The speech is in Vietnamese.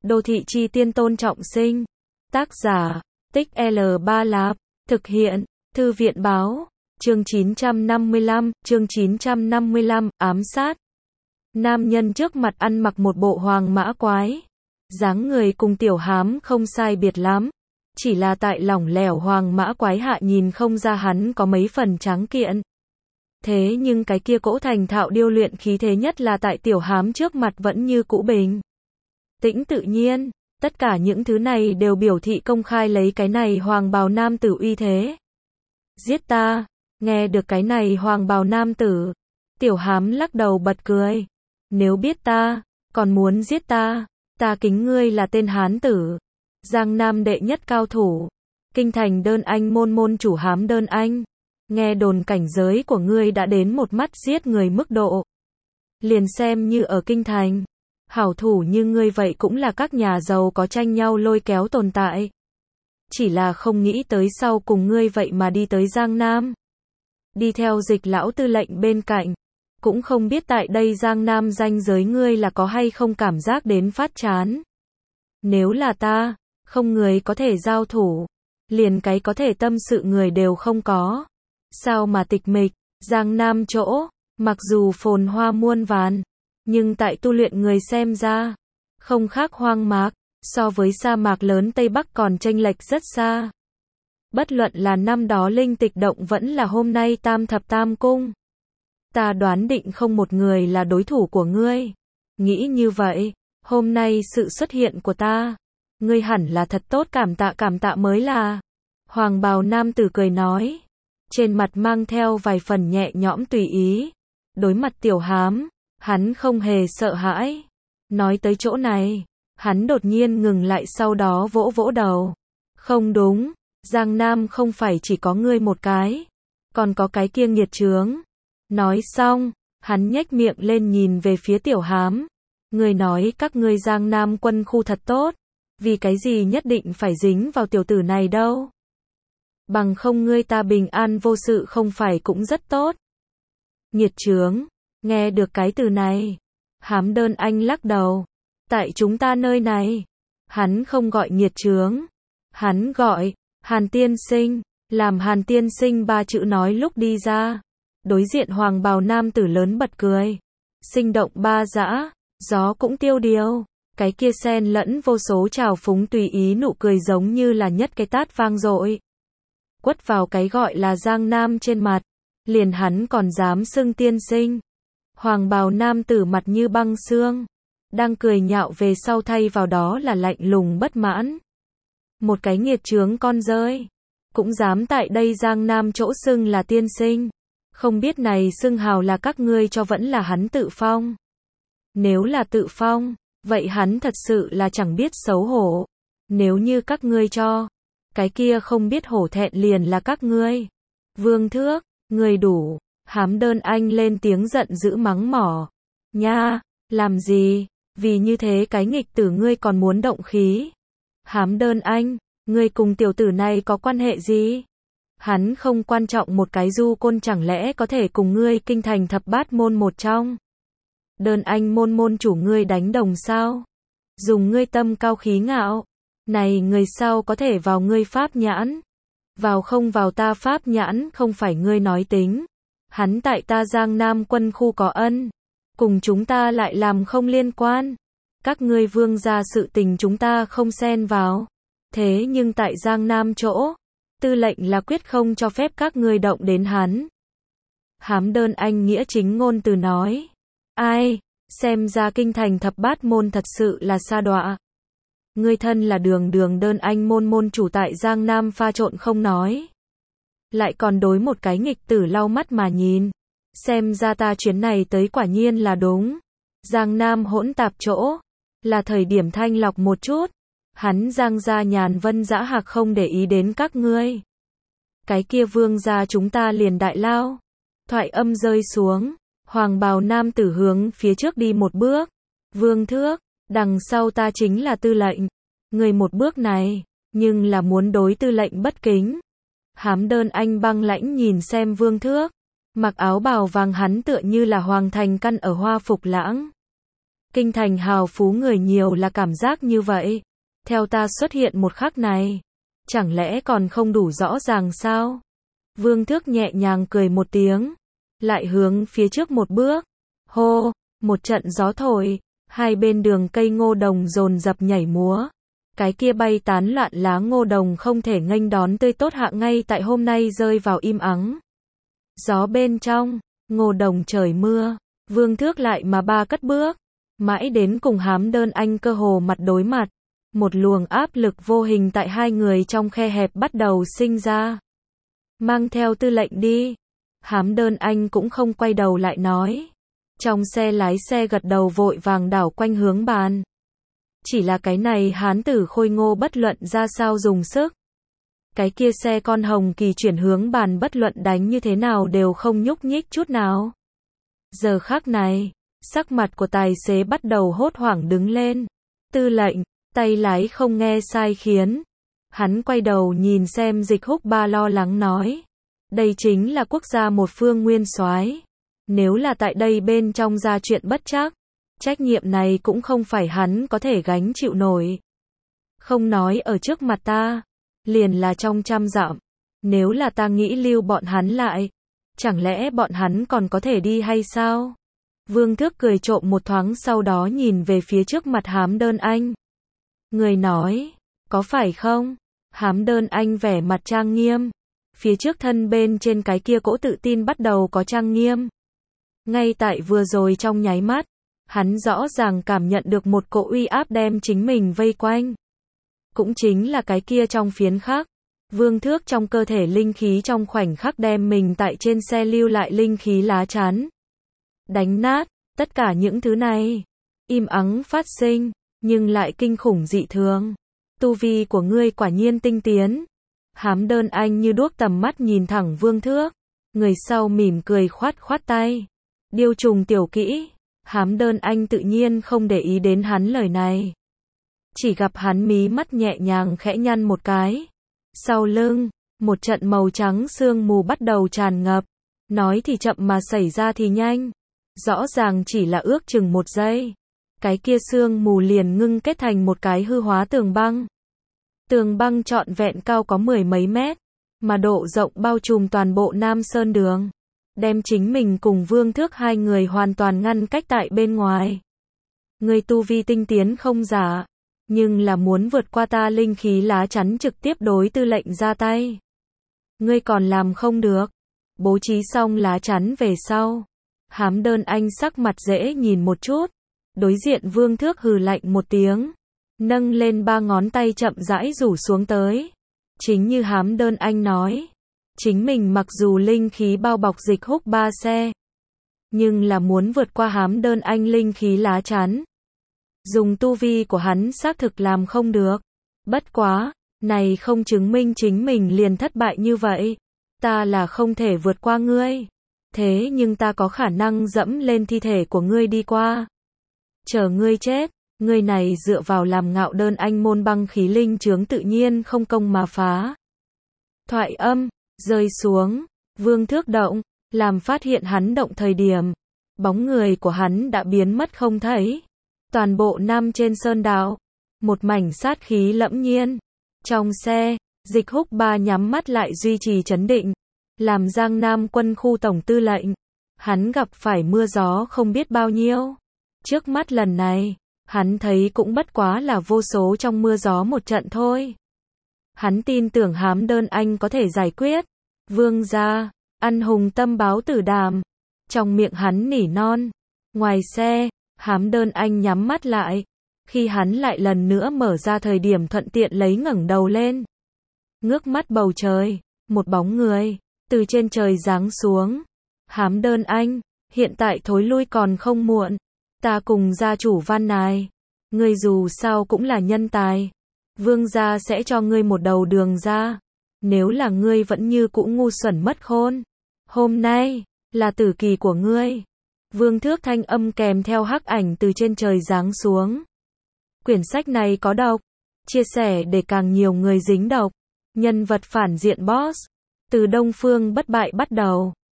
Đô thị chi tiên Tôn Trọng Sinh. Tác giả, Tích L Ba Lạp. Thực hiện, Thư viện Báo. Chương 955, ám sát. Nam nhân trước mặt ăn mặc một bộ hoàng mã quái. Dáng người cùng Tiểu Hám không sai biệt lắm. Chỉ là tại lỏng lẻo hoàng mã quái hạ nhìn không ra hắn có mấy phần tráng kiện. Thế nhưng cái kia cỗ thành thạo điêu luyện khí thế nhất là tại Tiểu Hám trước mặt vẫn như cũ bình tĩnh tự nhiên. Tất cả những thứ này đều biểu thị công khai lấy cái này hoàng bào nam tử uy thế. Giết ta. Nghe được cái này hoàng bào nam tử, Tiểu Hám lắc đầu bật cười. Nếu biết ta, còn muốn giết ta, ta kính ngươi là tên hán tử. Giang Nam đệ nhất cao thủ, kinh thành đơn anh môn chủ Hám Đơn Anh. Nghe đồn cảnh giới của ngươi đã đến một mắt giết người mức độ. Liền xem như ở kinh thành, hảo thủ như ngươi vậy cũng là các nhà giàu có tranh nhau lôi kéo tồn tại. Chỉ là không nghĩ tới sau cùng ngươi vậy mà đi tới Giang Nam. Đi theo Dịch lão tư lệnh bên cạnh. Cũng không biết tại đây Giang Nam danh giới ngươi là có hay không cảm giác đến phát chán. Nếu là ta, không người có thể giao thủ. Liền cái có thể tâm sự người đều không có. Sao mà tịch mịch, Giang Nam chỗ, mặc dù phồn hoa muôn vàn, nhưng tại tu luyện người xem ra, không khác hoang mạc, so với sa mạc lớn Tây Bắc còn chênh lệch rất xa. Bất luận là năm đó linh tịch động vẫn là hôm nay tam thập tam cung. Ta đoán định không một người là đối thủ của ngươi. Nghĩ như vậy, hôm nay sự xuất hiện của ta, ngươi hẳn là thật tốt cảm tạ mới là. Hoàng bào nam tử cười nói. Trên mặt mang theo vài phần nhẹ nhõm tùy ý. Đối mặt Tiểu Hám, hắn không hề sợ hãi. Nói tới chỗ này, hắn đột nhiên ngừng lại sau đó vỗ vỗ đầu. Không đúng, Giang Nam không phải chỉ có ngươi một cái, còn có cái kia nghiệt chướng. Nói xong, hắn nhếch miệng lên nhìn về phía Tiểu Hám. Ngươi nói các ngươi Giang Nam quân khu thật tốt, vì cái gì nhất định phải dính vào tiểu tử này đâu. Bằng không ngươi ta bình an vô sự không phải cũng rất tốt. Nghiệt chướng, nghe được cái từ này, Hám Đơn Anh lắc đầu. Tại chúng ta nơi này, hắn không gọi nghiệt chướng, hắn gọi Hàn tiên sinh. Làm Hàn tiên sinh ba chữ nói lúc đi ra, đối diện hoàng bào nam tử lớn bật cười. Sinh động ba dã, gió cũng tiêu điều. Cái kia xen lẫn vô số trào phúng tùy ý nụ cười giống như là nhất cái tát vang dội. Quất vào cái gọi là Giang Nam trên mặt. Liền hắn còn dám xưng tiên sinh. Hoàng bào nam tử mặt như băng xương. Đang cười nhạo về sau thay vào đó là lạnh lùng bất mãn. Một cái nghiệt chướng con rơi. Cũng dám tại đây Giang Nam chỗ xưng là tiên sinh. Không biết này xưng hào là các ngươi cho vẫn là hắn tự phong. Nếu là tự phong, vậy hắn thật sự là chẳng biết xấu hổ. Nếu như các ngươi cho, cái kia không biết hổ thẹn liền là các ngươi. Vương Thước, ngươi đủ. Hám Đơn Anh lên tiếng giận dữ mắng mỏ. Nha, làm gì? Vì như thế cái nghịch tử ngươi còn muốn động khí. Hám Đơn Anh, ngươi cùng tiểu tử này có quan hệ gì? Hắn không quan trọng một cái du côn chẳng lẽ có thể cùng ngươi kinh thành thập bát môn một trong. Đơn Anh môn chủ ngươi đánh đồng sao? Dùng ngươi tâm cao khí ngạo. Này người sao có thể vào ngươi pháp nhãn? Vào không vào ta pháp nhãn không phải ngươi nói tính. Hắn tại ta Giang Nam quân khu có ân. Cùng chúng ta lại làm không liên quan. Các ngươi vương gia sự tình chúng ta không xen vào. Thế nhưng tại Giang Nam chỗ, tư lệnh là quyết không cho phép các ngươi động đến hắn. Hám Đơn Anh nghĩa chính ngôn từ nói. Ai, xem ra kinh thành thập bát môn thật sự là sa đọa. Ngươi thân là đường Đơn Anh môn chủ tại Giang Nam pha trộn không nói. Lại còn đối một cái nghịch tử lau mắt mà nhìn. Xem ra ta chuyến này tới quả nhiên là đúng. Giang Nam hỗn tạp chỗ, là thời điểm thanh lọc một chút. Hắn Giang gia nhàn vân dã hạc không để ý đến các ngươi. Cái kia vương gia chúng ta liền đại lao. Thoại âm rơi xuống, hoàng bào nam tử hướng phía trước đi một bước. Vương Thước, đằng sau ta chính là tư lệnh. Người một bước này, nhưng là muốn đối tư lệnh bất kính. Hám Đơn Anh băng lãnh nhìn xem Vương Thước. Mặc áo bào vàng hắn tựa như là hoàng thành căn ở hoa phục lãng. Kinh thành hào phú người nhiều là cảm giác như vậy. Theo ta xuất hiện một khắc này, chẳng lẽ còn không đủ rõ ràng sao? Vương Thước nhẹ nhàng cười một tiếng, lại hướng phía trước một bước. Hô, một trận gió thổi, hai bên đường cây ngô đồng dồn dập nhảy múa. Cái kia bay tán loạn lá ngô đồng không thể nghênh đón tươi tốt hạ ngay tại hôm nay rơi vào im ắng. Gió bên trong, ngô đồng trời mưa, Vương Thước lại mà ba cất bước, mãi đến cùng Hám Đơn Anh cơ hồ mặt đối mặt. Một luồng áp lực vô hình tại hai người trong khe hẹp bắt đầu sinh ra. Mang theo tư lệnh đi. Hám Đơn Anh cũng không quay đầu lại nói. Trong xe lái xe gật đầu vội vàng đảo quanh hướng bàn. Chỉ là cái này hán tử khôi ngô bất luận ra sao dùng sức. Cái kia xe con hồng kỳ chuyển hướng bàn bất luận đánh như thế nào đều không nhúc nhích chút nào. Giờ khắc này, sắc mặt của tài xế bắt đầu hốt hoảng đứng lên. Tư lệnh, tay lái không nghe sai khiến. Hắn quay đầu nhìn xem Dịch Húc Ba lo lắng nói. Đây chính là quốc gia một phương nguyên soái. Nếu là tại đây bên trong ra chuyện bất trắc, trách nhiệm này cũng không phải hắn có thể gánh chịu nổi. Không nói ở trước mặt ta, liền là trong trăm dặm. Nếu là ta nghĩ lưu bọn hắn lại, chẳng lẽ bọn hắn còn có thể đi hay sao? Vương Thước cười trộm một thoáng sau đó nhìn về phía trước mặt Hám Đơn Anh. Người nói, có phải không? Hám Đơn Anh vẻ mặt trang nghiêm. Phía trước thân bên trên cái kia cỗ tự tin bắt đầu có trang nghiêm. Ngay tại vừa rồi trong nháy mắt, hắn rõ ràng cảm nhận được một cỗ uy áp đem chính mình vây quanh. Cũng chính là cái kia trong phiến khắc. Vương Thước trong cơ thể linh khí trong khoảnh khắc đem mình tại trên xe lưu lại linh khí lá chắn. Đánh nát, tất cả những thứ này. Im ắng phát sinh, nhưng lại kinh khủng dị thường. Tu vi của ngươi quả nhiên tinh tiến. Hám Đơn Anh như đuốc tầm mắt nhìn thẳng Vương Thước. Người sau mỉm cười khoát khoát tay. Điêu trùng tiểu kỹ. Hám Đơn Anh tự nhiên không để ý đến hắn lời này. Chỉ gặp hắn mí mắt nhẹ nhàng khẽ nhăn một cái. Sau lưng, một trận màu trắng sương mù bắt đầu tràn ngập. Nói thì chậm mà xảy ra thì nhanh. Rõ ràng chỉ là ước chừng một giây. Cái kia sương mù liền ngưng kết thành một cái hư hóa tường băng. Tường băng trọn vẹn cao có 10 mấy mét, mà độ rộng bao trùm toàn bộ Nam Sơn đường. Đem chính mình cùng Vương Thước hai người hoàn toàn ngăn cách tại bên ngoài. Người tu vi tinh tiến không giả, nhưng là muốn vượt qua ta linh khí lá chắn trực tiếp đối tư lệnh ra tay. Ngươi còn làm không được. Bố trí xong lá chắn về sau. Hám Đơn Anh sắc mặt dễ nhìn một chút. Đối diện Vương Thước hừ lạnh một tiếng. Nâng lên ba ngón tay chậm rãi rủ xuống tới. Chính như Hám Đơn Anh nói. Chính mình mặc dù linh khí bao bọc Dịch Húc Ba xe. Nhưng là muốn vượt qua Hám Đơn Anh linh khí lá chắn. Dùng tu vi của hắn xác thực làm không được. Bất quá, này không chứng minh chính mình liền thất bại như vậy. Ta là không thể vượt qua ngươi. Thế nhưng ta có khả năng dẫm lên thi thể của ngươi đi qua. Chờ ngươi chết, ngươi này dựa vào làm ngạo đơn anh môn băng khí linh chướng tự nhiên không công mà phá. Thoại âm, rơi xuống, Vương Thước động, làm phát hiện hắn động thời điểm. Bóng người của hắn đã biến mất không thấy. Toàn bộ Nam trên sơn đạo, một mảnh sát khí lẫm nhiên. Trong xe, Dịch Húc Ba nhắm mắt lại duy trì trấn định. Làm Giang Nam quân khu tổng tư lệnh, hắn gặp phải mưa gió không biết bao nhiêu. Trước mắt lần này, hắn thấy cũng bất quá là vô số trong mưa gió một trận thôi. Hắn tin tưởng Hám Đơn Anh có thể giải quyết. Vương gia, ăn hùng tâm báo tử đàm. Trong miệng hắn nỉ non. Ngoài xe, Hám Đơn Anh nhắm mắt lại. Khi hắn lại lần nữa mở ra thời điểm thuận tiện lấy ngẩng đầu lên. Ngước mắt bầu trời, một bóng người từ trên trời giáng xuống. Hám Đơn Anh, hiện tại thối lui còn không muộn. Ta cùng gia chủ Văn Nài, ngươi dù sao cũng là nhân tài. Vương gia sẽ cho ngươi một đầu đường ra. Nếu là ngươi vẫn như cũ ngu xuẩn mất khôn, hôm nay là tử kỳ của ngươi. Vương Thước thanh âm kèm theo hắc ảnh từ trên trời giáng xuống. Quyển sách này có độc, chia sẻ để càng nhiều người dính độc. Nhân vật phản diện boss, từ Đông Phương Bất Bại bắt đầu.